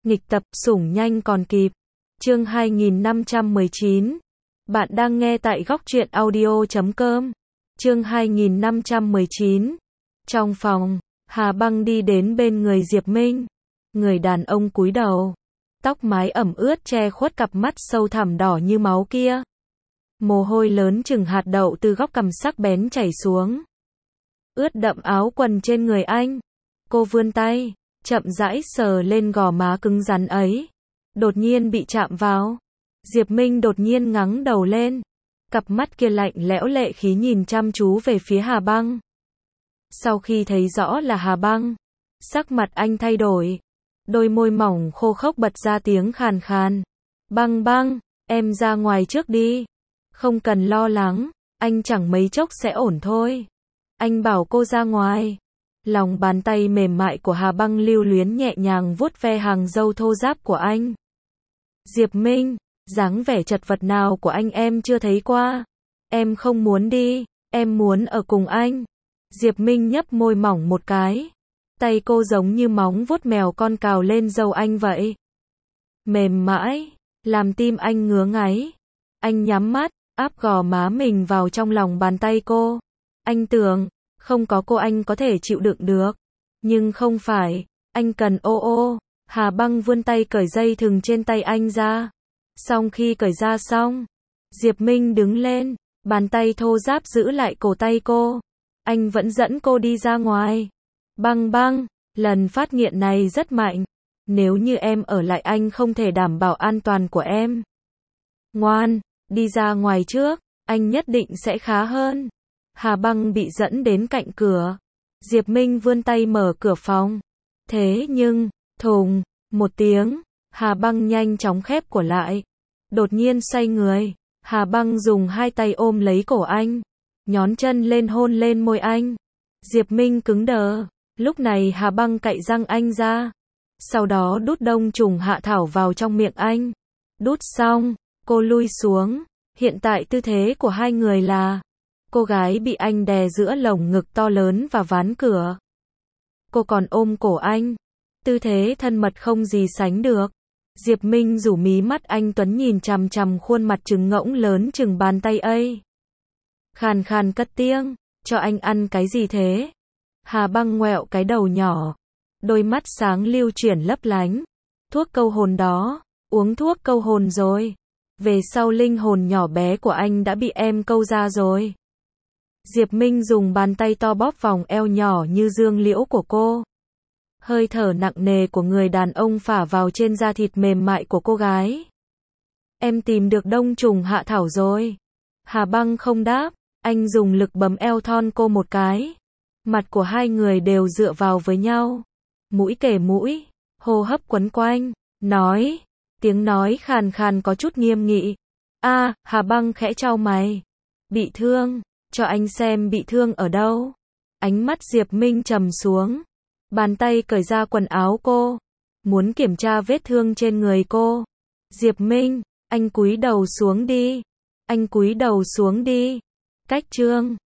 Nghịch tập, sủng nhanh còn kịp. Chương 2519. Bạn đang nghe tại góc truyện audio.com. Chương 2519. Trong phòng, Hà Băng đi đến bên người Diệp Minh. Người đàn ông cúi đầu, tóc mái ẩm ướt che khuất cặp mắt sâu thẳm đỏ như máu kia. Mồ hôi lớn chừng hạt đậu từ góc cằm sắc bén chảy xuống, ướt đậm áo quần trên người anh. Cô vươn tay, chậm rãi sờ lên gò má cứng rắn ấy. Đột nhiên bị chạm vào. Diệp Minh đột nhiên ngẩng đầu lên. Cặp mắt kia lạnh lẽo lệ khí nhìn chăm chú về phía Hà Băng. Sau khi thấy rõ là Hà Băng, sắc mặt anh thay đổi. Đôi môi mỏng khô khốc bật ra tiếng khàn khàn. Băng băng, em ra ngoài trước đi. Không cần lo lắng, anh chẳng mấy chốc sẽ ổn thôi. Anh bảo cô ra ngoài. Lòng bàn tay mềm mại của Hà Băng lưu luyến nhẹ nhàng vuốt ve hàng râu thô ráp của anh. Diệp Minh, dáng vẻ chật vật nào của anh em chưa thấy qua. Em không muốn đi, em muốn ở cùng anh. Diệp Minh nhấp môi mỏng một cái. Tay cô giống như móng vuốt mèo con cào lên râu anh vậy. Mềm mãi, làm tim anh ngứa ngáy. Anh nhắm mắt, áp gò má mình vào trong lòng bàn tay cô. Anh tưởng, không có cô anh có thể chịu đựng được. Nhưng không phải, anh cần ô. Hà Băng vươn tay cởi dây thừng trên tay anh ra. Sau khi cởi ra xong, Diệp Minh đứng lên, bàn tay thô ráp giữ lại cổ tay cô. Anh vẫn dẫn cô đi ra ngoài. Băng băng, lần phát nghiện này rất mạnh. Nếu như em ở lại anh không thể đảm bảo an toàn của em. Ngoan, đi ra ngoài trước, anh nhất định sẽ khá hơn. Hà Băng bị dẫn đến cạnh cửa. Diệp Minh vươn tay mở cửa phòng. Thế nhưng, thùng, một tiếng, Hà Băng nhanh chóng khép cửa lại. Đột nhiên xoay người, Hà Băng dùng hai tay ôm lấy cổ anh, nhón chân lên hôn lên môi anh. Diệp Minh cứng đờ, lúc này Hà Băng cạy răng anh ra. Sau đó đút đông trùng hạ thảo vào trong miệng anh. Đút xong, cô lui xuống. Hiện tại tư thế của hai người là cô gái bị anh đè giữa lồng ngực to lớn và ván cửa. Cô còn ôm cổ anh. Tư thế thân mật không gì sánh được. Diệp Minh rủ mí mắt anh tuấn nhìn chằm chằm khuôn mặt trứng ngỗng lớn chừng bàn tay ấy. Khàn khàn cất tiếng, cho anh ăn cái gì thế? Hà Băng ngoẹo cái đầu nhỏ. Đôi mắt sáng lưu chuyển lấp lánh. Thuốc câu hồn đó, uống thuốc câu hồn rồi. Về sau linh hồn nhỏ bé của anh đã bị em câu ra rồi. Diệp Minh dùng bàn tay to bóp vòng eo nhỏ như dương liễu của cô. Hơi thở nặng nề của người đàn ông phả vào trên da thịt mềm mại của cô gái. Em tìm được đông trùng hạ thảo rồi. Hà Băng không đáp, anh dùng lực bấm eo thon cô một cái. Mặt của hai người đều dựa vào với nhau. Mũi kề mũi, hô hấp quấn quanh, nói. Tiếng nói khàn khàn có chút nghiêm nghị. Hà Băng khẽ chau mày. Bị thương, cho anh xem bị thương ở đâu. Ánh mắt Diệp Minh trầm xuống. Bàn tay cởi ra quần áo cô. Muốn kiểm tra vết thương trên người cô. Diệp Minh, anh cúi đầu xuống đi. Anh cúi đầu xuống đi. Cách chương